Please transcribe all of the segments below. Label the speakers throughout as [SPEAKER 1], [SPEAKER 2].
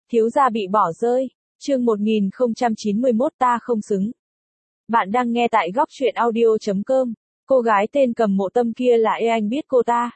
[SPEAKER 1] Thiếu gia bị bỏ rơi. Chương 1091 ta không xứng. Bạn đang nghe tại góc truyện audio.com. Cô gái tên Cầm Mộ Tâm kia là anh biết cô ta.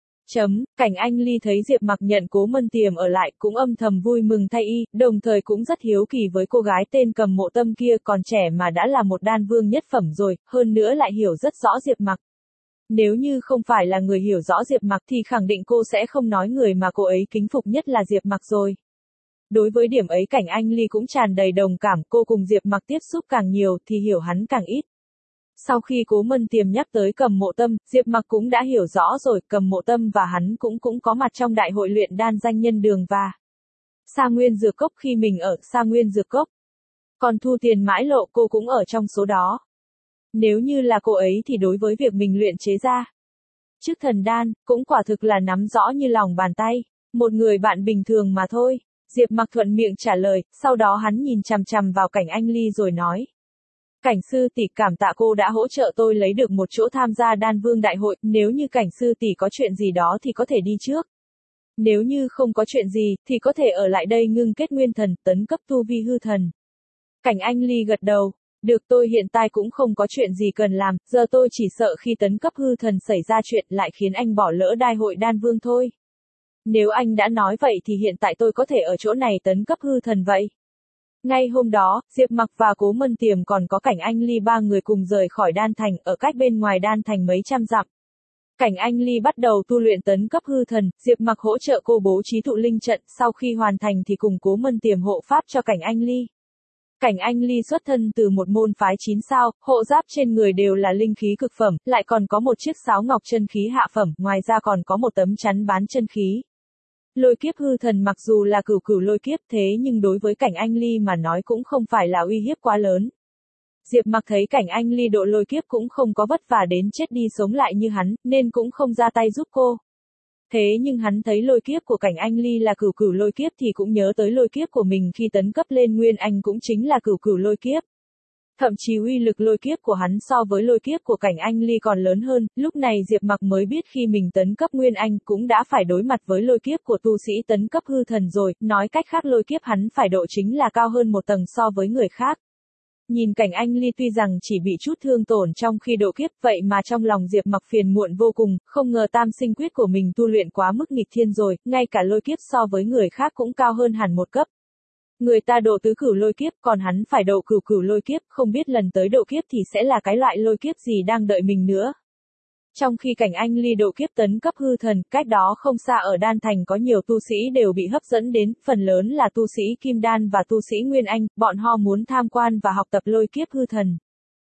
[SPEAKER 1] Cảnh Anh Ly thấy Diệp Mặc nhận Cố Mân Tiềm ở lại cũng âm thầm vui mừng thay y, đồng thời cũng rất hiếu kỳ với cô gái tên Cầm Mộ Tâm kia, còn trẻ mà đã là một đan vương nhất phẩm rồi, hơn nữa lại hiểu rất rõ Diệp Mặc. Nếu như không phải là người hiểu rõ Diệp Mặc thì khẳng định cô sẽ không nói người mà cô ấy kính phục nhất là Diệp Mặc rồi. Đối với điểm ấy Cảnh Anh Ly cũng tràn đầy đồng cảm, cô cùng Diệp Mặc tiếp xúc càng nhiều thì hiểu hắn càng ít. Sau khi Cố Mân Tiềm nhắc tới Cầm Mộ Tâm, Diệp Mặc cũng đã hiểu rõ rồi, Cầm Mộ Tâm và hắn cũng có mặt trong đại hội luyện đan danh nhân đường và Sa Nguyên Dược Cốc khi mình ở Sa Nguyên Dược Cốc. Còn thu tiền mãi lộ cô cũng ở trong số đó. Nếu như là cô ấy thì đối với việc mình luyện chế ra chức thần đan, cũng quả thực là nắm rõ như lòng bàn tay. Một người bạn bình thường mà thôi. Diệp Mặc thuận miệng trả lời, sau đó hắn nhìn chằm chằm vào Cảnh Anh Ly rồi nói. Cảnh sư tỷ, cảm tạ cô đã hỗ trợ tôi lấy được một chỗ tham gia đan vương đại hội, nếu như Cảnh sư tỷ có chuyện gì đó thì có thể đi trước. Nếu như không có chuyện gì, thì có thể ở lại đây ngưng kết nguyên thần, tấn cấp tu vi hư thần. Cảnh Anh Ly gật đầu. Được, tôi hiện tại cũng không có chuyện gì cần làm, giờ tôi chỉ sợ khi tấn cấp hư thần xảy ra chuyện lại khiến anh bỏ lỡ đại hội đan vương thôi. Nếu anh đã nói vậy thì hiện tại tôi có thể ở chỗ này tấn cấp hư thần vậy. Ngay hôm đó, Diệp Mặc và Cố Mân Tiềm còn có Cảnh Anh Ly ba người cùng rời khỏi đan thành, ở cách bên ngoài đan thành mấy trăm dặm. Cảnh Anh Ly bắt đầu tu luyện tấn cấp hư thần, Diệp Mặc hỗ trợ cô bố trí tụ linh trận, sau khi hoàn thành thì cùng Cố Mân Tiềm hộ pháp cho Cảnh Anh Ly. Cảnh Anh Ly xuất thân từ một môn phái 9 sao, hộ giáp trên người đều là linh khí cực phẩm, lại còn có một chiếc sáo ngọc chân khí hạ phẩm, ngoài ra còn có một tấm chắn bán chân khí. Lôi kiếp hư thần mặc dù là cửu lôi kiếp thế nhưng đối với Cảnh Anh Ly mà nói cũng không phải là uy hiếp quá lớn. Diệp Mặc thấy Cảnh Anh Ly độ lôi kiếp cũng không có vất vả đến chết đi sống lại như hắn, nên cũng không ra tay giúp cô. Thế nhưng hắn thấy lôi kiếp của Cảnh Anh Ly là cửu lôi kiếp thì cũng nhớ tới lôi kiếp của mình khi tấn cấp lên Nguyên Anh cũng chính là cửu lôi kiếp. Thậm chí uy lực lôi kiếp của hắn so với lôi kiếp của Cảnh Anh Ly còn lớn hơn, lúc này Diệp Mặc mới biết khi mình tấn cấp Nguyên Anh cũng đã phải đối mặt với lôi kiếp của tu sĩ tấn cấp hư thần rồi, nói cách khác lôi kiếp hắn phải độ chính là cao hơn một tầng so với người khác. Nhìn Cảnh Anh Ly tuy rằng chỉ bị chút thương tổn trong khi độ kiếp vậy mà trong lòng Diệp Mặc phiền muộn vô cùng, không ngờ tam sinh quyết của mình tu luyện quá mức nghịch thiên rồi, ngay cả lôi kiếp so với người khác cũng cao hơn hẳn một cấp. Người ta độ tứ cửu lôi kiếp còn hắn phải độ cửu lôi kiếp, không biết lần tới độ kiếp thì sẽ là cái loại lôi kiếp gì đang đợi mình nữa. Trong khi Cảnh Anh Ly độ kiếp tấn cấp hư thần, cách đó không xa ở đan thành có nhiều tu sĩ đều bị hấp dẫn đến, phần lớn là tu sĩ Kim Đan và tu sĩ Nguyên Anh, bọn họ muốn tham quan và học tập lôi kiếp hư thần.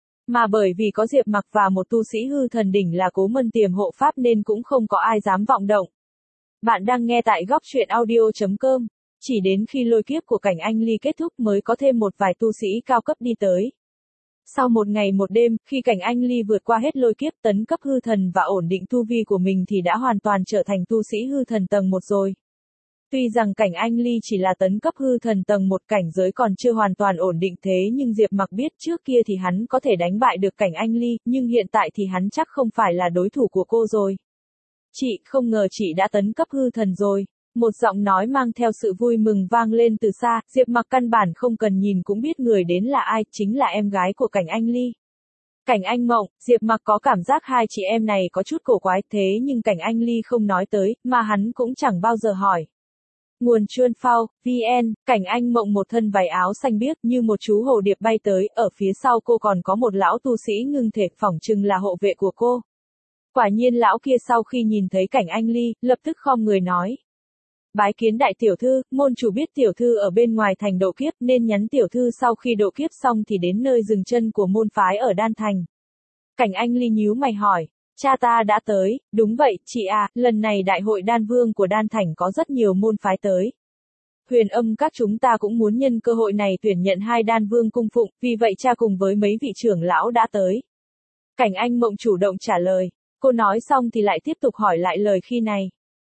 [SPEAKER 1] Mà bởi vì có Diệp Mặc và một tu sĩ hư thần đỉnh là Cố Mân Tiềm hộ pháp nên cũng không có ai dám vọng động. Bạn đang nghe tại góc truyện audio.com. Chỉ đến khi lôi kiếp của Cảnh Anh Ly kết thúc mới có thêm một vài tu sĩ cao cấp đi tới. Sau một ngày một đêm, khi Cảnh Anh Ly vượt qua hết lôi kiếp tấn cấp hư thần và ổn định tu vi của mình thì đã hoàn toàn trở thành tu sĩ hư thần tầng 1 rồi. Tuy rằng Cảnh Anh Ly chỉ là tấn cấp hư thần tầng 1 cảnh giới còn chưa hoàn toàn ổn định thế nhưng Diệp Mặc biết trước kia thì hắn có thể đánh bại được Cảnh Anh Ly, nhưng hiện tại thì hắn chắc không phải là đối thủ của cô rồi. Chị, không ngờ chị đã tấn cấp hư thần rồi. Một giọng nói mang theo sự vui mừng vang lên từ xa, Diệp Mặc căn bản không cần nhìn cũng biết người đến là ai, chính là em gái của Cảnh Anh Ly. Cảnh Anh Mộng, Diệp Mặc có cảm giác hai chị em này có chút cổ quái thế nhưng Cảnh Anh Ly không nói tới, mà hắn cũng chẳng bao giờ hỏi. Nguồn Chuan Phao, VN, Cảnh Anh Mộng một thân váy áo xanh biếc như một chú hồ điệp bay tới, ở phía sau cô còn có một lão tu sĩ ngưng thể phỏng chừng là hộ vệ của cô. Quả nhiên lão kia sau khi nhìn thấy Cảnh Anh Ly, lập tức khom người nói. Bái kiến đại tiểu thư, môn chủ biết tiểu thư ở bên ngoài thành độ kiếp nên nhắn tiểu thư sau khi độ kiếp xong thì đến nơi dừng chân của môn phái ở đan thành. Cảnh Anh Ly nhíu mày hỏi, cha ta đã tới, đúng vậy, chị à, lần này đại hội đan vương của đan thành có rất nhiều môn phái tới. Huyền Âm các chúng ta cũng muốn nhân cơ hội này tuyển nhận 2 đan vương cung phụng, vì vậy cha cùng với mấy vị trưởng lão đã tới. Cảnh Anh Mộng chủ động trả lời, cô nói xong thì lại tiếp tục hỏi lại lời khi này.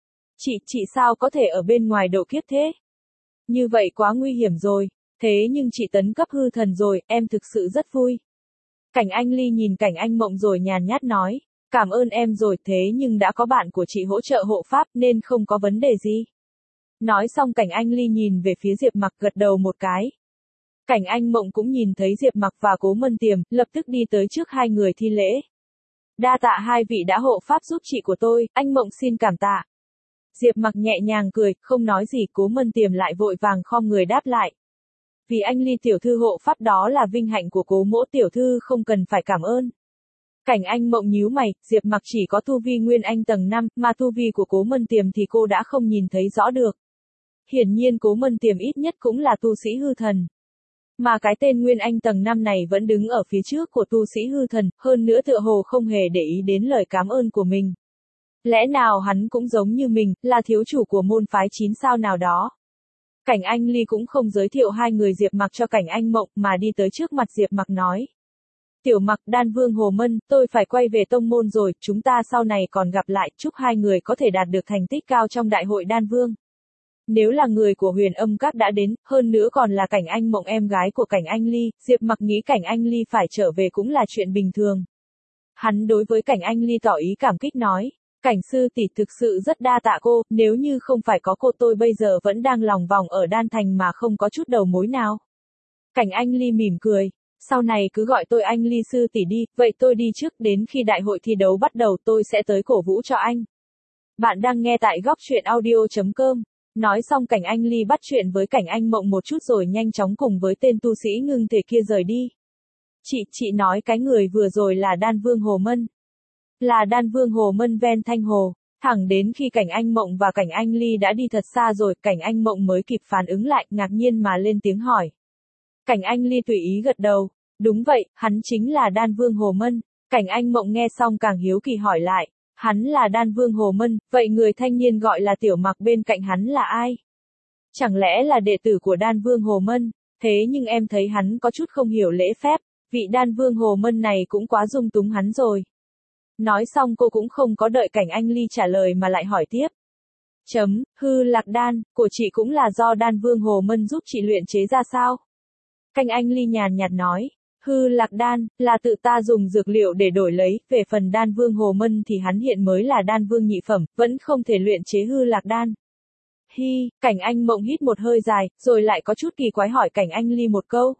[SPEAKER 1] Chị sao có thể ở bên ngoài độ kiếp thế? Như vậy quá nguy hiểm rồi, thế nhưng chị tấn cấp hư thần rồi, em thực sự rất vui. Cảnh Anh Ly nhìn Cảnh Anh Mộng rồi nhàn nhát nói, cảm ơn em rồi thế nhưng đã có bạn của chị hỗ trợ hộ pháp nên không có vấn đề gì. Nói xong Cảnh Anh Ly nhìn về phía Diệp Mặc gật đầu một cái. Cảnh Anh Mộng cũng nhìn thấy Diệp Mặc và Cố Mân Tiềm, lập tức đi tới trước hai người thi lễ. Đa tạ hai vị đã hộ pháp giúp chị của tôi, anh Mộng xin cảm tạ. Diệp Mặc nhẹ nhàng cười, không nói gì, Cố Mân Tiềm lại vội vàng khom người đáp lại. Vì anh Ly tiểu thư hộ pháp đó là vinh hạnh của Cố mỗ tiểu thư, không cần phải cảm ơn. Cảnh Anh Mộng nhíu mày, Diệp Mặc chỉ có tu vi Nguyên Anh tầng 5, mà tu vi của Cố Mân Tiềm thì cô đã không nhìn thấy rõ được. Hiển nhiên Cố Mân Tiềm ít nhất cũng là tu sĩ hư thần. Mà cái tên Nguyên Anh tầng 5 này vẫn đứng ở phía trước của tu sĩ hư thần, hơn nữa tựa hồ không hề để ý đến lời cảm ơn của mình. Lẽ nào hắn cũng giống như mình, là thiếu chủ của môn phái 9 sao nào đó. Cảnh Anh Ly cũng không giới thiệu hai người Diệp Mặc cho Cảnh Anh Mộng, mà đi tới trước mặt Diệp Mặc nói. Tiểu Mặc, Đan Vương Hồ Mân, tôi phải quay về tông môn rồi, chúng ta sau này còn gặp lại, chúc hai người có thể đạt được thành tích cao trong đại hội Đan Vương. Nếu là người của Huyền Âm Các đã đến, hơn nữa còn là Cảnh Anh Mộng em gái của Cảnh Anh Ly, Diệp Mặc nghĩ Cảnh Anh Ly phải trở về cũng là chuyện bình thường. Hắn đối với Cảnh Anh Ly tỏ ý cảm kích nói. Cảnh sư tỷ thực sự rất đa tạ cô, nếu như không phải có cô tôi bây giờ vẫn đang lòng vòng ở Đan Thành mà không có chút đầu mối nào. Cảnh Anh Ly mỉm cười, sau này cứ gọi tôi anh Ly sư tỷ đi, vậy tôi đi trước, đến khi đại hội thi đấu bắt đầu tôi sẽ tới cổ vũ cho anh. Bạn đang nghe tại góc truyện audio.com. Nói xong Cảnh Anh Ly bắt chuyện với Cảnh Anh Mộng một chút rồi nhanh chóng cùng với tên tu sĩ ngưng thể kia rời đi. Chị nói cái người vừa rồi là Đan Vương Hồ Mân. Là Đan Vương Hồ Mân ven Thanh Hồ. Thẳng đến khi Cảnh Anh Mộng và Cảnh Anh Ly đã đi thật xa rồi, Cảnh Anh Mộng mới kịp phản ứng lại, ngạc nhiên mà lên tiếng hỏi. Cảnh Anh Ly tùy ý gật đầu. Đúng vậy, hắn chính là Đan Vương Hồ Mân. Cảnh Anh Mộng nghe xong càng hiếu kỳ hỏi lại. Hắn là Đan Vương Hồ Mân, vậy người thanh niên gọi là Tiểu Mặc bên cạnh hắn là ai? Chẳng lẽ là đệ tử của Đan Vương Hồ Mân? Thế nhưng em thấy hắn có chút không hiểu lễ phép, vị Đan Vương Hồ Mân này cũng quá dung túng hắn rồi. Nói xong cô cũng không có đợi Cảnh Anh Ly trả lời mà lại hỏi tiếp. Hư lạc đan, của chị cũng là do Đan Vương Hồ Mân giúp chị luyện chế ra sao? Cảnh Anh Ly nhàn nhạt nói. Hư lạc đan, là tự ta dùng dược liệu để đổi lấy, về phần Đan Vương Hồ Mân thì hắn hiện mới là Đan Vương nhị phẩm, vẫn không thể luyện chế hư lạc đan. Cảnh Anh Mộng hít một hơi dài, rồi lại có chút kỳ quái hỏi Cảnh Anh Ly một câu.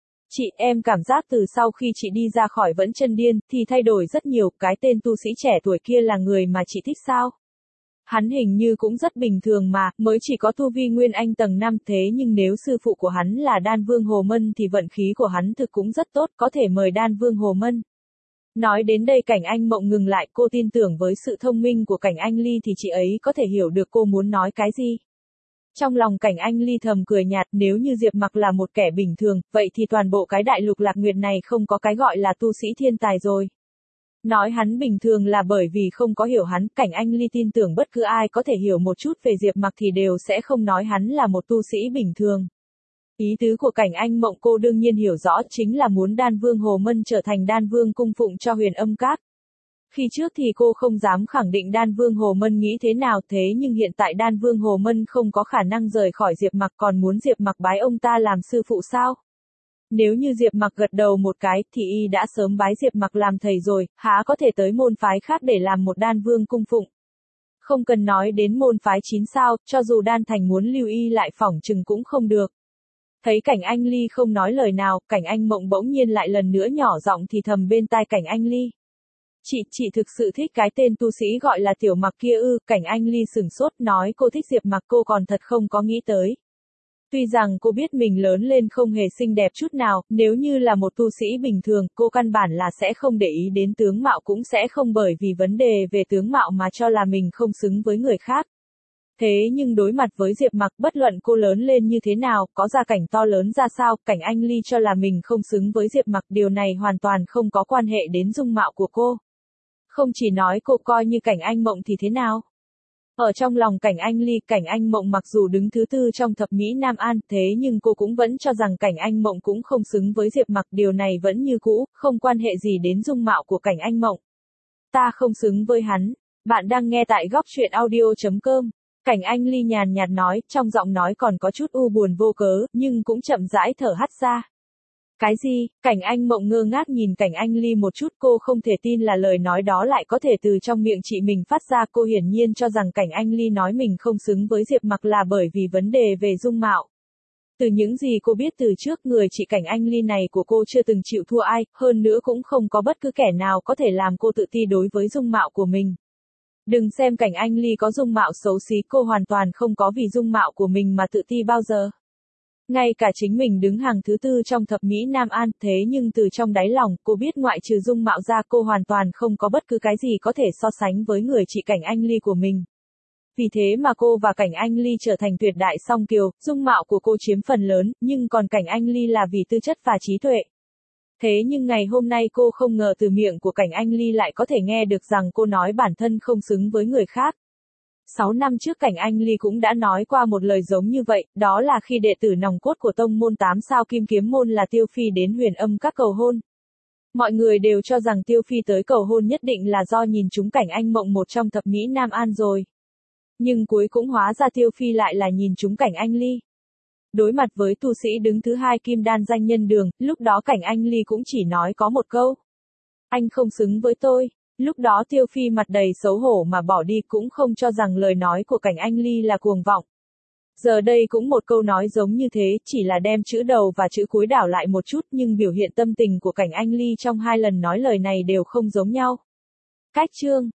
[SPEAKER 1] Em cảm giác từ sau khi chị đi ra khỏi Vẫn Chân Điên, thì thay đổi rất nhiều, cái tên tu sĩ trẻ tuổi kia là người mà chị thích sao? Hắn hình như cũng rất bình thường mà, mới chỉ có tu vi Nguyên Anh tầng 5, thế nhưng nếu sư phụ của hắn là Đan Vương Hồ Mân thì vận khí của hắn thực cũng rất tốt, có thể mời Đan Vương Hồ Mân. Nói đến đây Cảnh Anh Mộng ngừng lại, cô tin tưởng với sự thông minh của Cảnh Anh Ly thì chị ấy có thể hiểu được cô muốn nói cái gì. Trong lòng Cảnh Anh Ly thầm cười nhạt, nếu như Diệp Mặc là một kẻ bình thường, vậy thì toàn bộ cái đại lục Lạc Nguyệt này không có cái gọi là tu sĩ thiên tài rồi. Nói hắn bình thường là bởi vì không có hiểu hắn, Cảnh Anh Ly tin tưởng bất cứ ai có thể hiểu một chút về Diệp Mặc thì đều sẽ không nói hắn là một tu sĩ bình thường. Ý tứ của Cảnh Anh Mộng cô đương nhiên hiểu rõ, chính là muốn Đan Vương Hồ Mân trở thành Đan Vương cung phụng cho Huyền Âm Các. Khi trước thì cô không dám khẳng định Đan Vương Hồ Mân nghĩ thế nào, thế nhưng hiện tại Đan Vương Hồ Mân không có khả năng rời khỏi Diệp Mặc, còn muốn Diệp Mặc bái ông ta làm sư phụ sao? Nếu như Diệp Mặc gật đầu một cái, thì y đã sớm bái Diệp Mặc làm thầy rồi, há có thể tới môn phái khác để làm một Đan Vương cung phụng. Không cần nói đến môn phái 9 sao, cho dù Đan Thành muốn lưu y lại phỏng chừng cũng không được. Thấy Cảnh Anh Ly không nói lời nào, Cảnh Anh Mộng bỗng nhiên lại lần nữa nhỏ giọng thì thầm bên tai Cảnh Anh Ly. Chị thực sự thích cái tên tu sĩ gọi là Tiểu Mặc kia ư? Cảnh Anh Ly sửng sốt nói cô thích Diệp Mặc, cô còn thật không có nghĩ tới. Tuy rằng cô biết mình lớn lên không hề xinh đẹp chút nào, nếu như là một tu sĩ bình thường, cô căn bản là sẽ không để ý đến tướng mạo, cũng sẽ không bởi vì vấn đề về tướng mạo mà cho là mình không xứng với người khác. Thế nhưng đối mặt với Diệp Mặc, bất luận cô lớn lên như thế nào, có gia cảnh to lớn ra sao, Cảnh Anh Ly cho là mình không xứng với Diệp Mặc, điều này hoàn toàn không có quan hệ đến dung mạo của cô. Không chỉ nói cô coi như Cảnh Anh Mộng thì thế nào? Ở trong lòng Cảnh Anh Ly, Cảnh Anh Mộng mặc dù đứng thứ tư trong thập mỹ Nam An, thế nhưng cô cũng vẫn cho rằng Cảnh Anh Mộng cũng không xứng với Diệp Mặc, điều này vẫn như cũ, không quan hệ gì đến dung mạo của Cảnh Anh Mộng. Ta không xứng với hắn. Bạn đang nghe tại góc truyện audio.com. Cảnh Anh Ly nhàn nhạt nói, trong giọng nói còn có chút u buồn vô cớ, nhưng cũng chậm rãi thở hắt ra. Cái gì? Cảnh Anh Mộng ngơ ngác nhìn Cảnh Anh Ly một chút, cô không thể tin là lời nói đó lại có thể từ trong miệng chị mình phát ra. Cô hiển nhiên cho rằng Cảnh Anh Ly nói mình không xứng với Diệp Mặc là bởi vì vấn đề về dung mạo. Từ những gì cô biết từ trước, người chị Cảnh Anh Ly này của cô chưa từng chịu thua ai, hơn nữa cũng không có bất cứ kẻ nào có thể làm cô tự ti đối với dung mạo của mình. Đừng xem Cảnh Anh Ly có dung mạo xấu xí, cô hoàn toàn không có vì dung mạo của mình mà tự ti bao giờ. Ngay cả chính mình đứng hàng thứ 4 trong thập mỹ Nam An, thế nhưng từ trong đáy lòng, cô biết ngoại trừ dung mạo ra cô hoàn toàn không có bất cứ cái gì có thể so sánh với người chị Cảnh Anh Ly của mình. Vì thế mà cô và Cảnh Anh Ly trở thành tuyệt đại song kiều, dung mạo của cô chiếm phần lớn, nhưng còn Cảnh Anh Ly là vì tư chất và trí tuệ. Thế nhưng ngày hôm nay cô không ngờ từ miệng của Cảnh Anh Ly lại có thể nghe được rằng cô nói bản thân không xứng với người khác. 6 năm trước Cảnh Anh Ly cũng đã nói qua một lời giống như vậy, đó là khi đệ tử nòng cốt của tông môn 8 sao Kim Kiếm môn là Tiêu Phi đến Huyền Âm các cầu hôn. Mọi người đều cho rằng Tiêu Phi tới cầu hôn nhất định là do nhìn trúng Cảnh Anh Mộng một trong thập mỹ Nam An rồi. Nhưng cuối cũng hóa ra Tiêu Phi lại là nhìn trúng Cảnh Anh Ly. Đối mặt với tu sĩ đứng thứ 2 Kim Đan danh nhân đường, lúc đó Cảnh Anh Ly cũng chỉ nói có một câu. Anh không xứng với tôi. Lúc đó Tiêu Phi mặt đầy xấu hổ mà bỏ đi, cũng không cho rằng lời nói của Cảnh Anh Ly là cuồng vọng. Giờ đây cũng một câu nói giống như thế, chỉ là đem chữ đầu và chữ cuối đảo lại một chút, nhưng biểu hiện tâm tình của Cảnh Anh Ly trong 2 lần nói lời này đều không giống nhau. Cách chương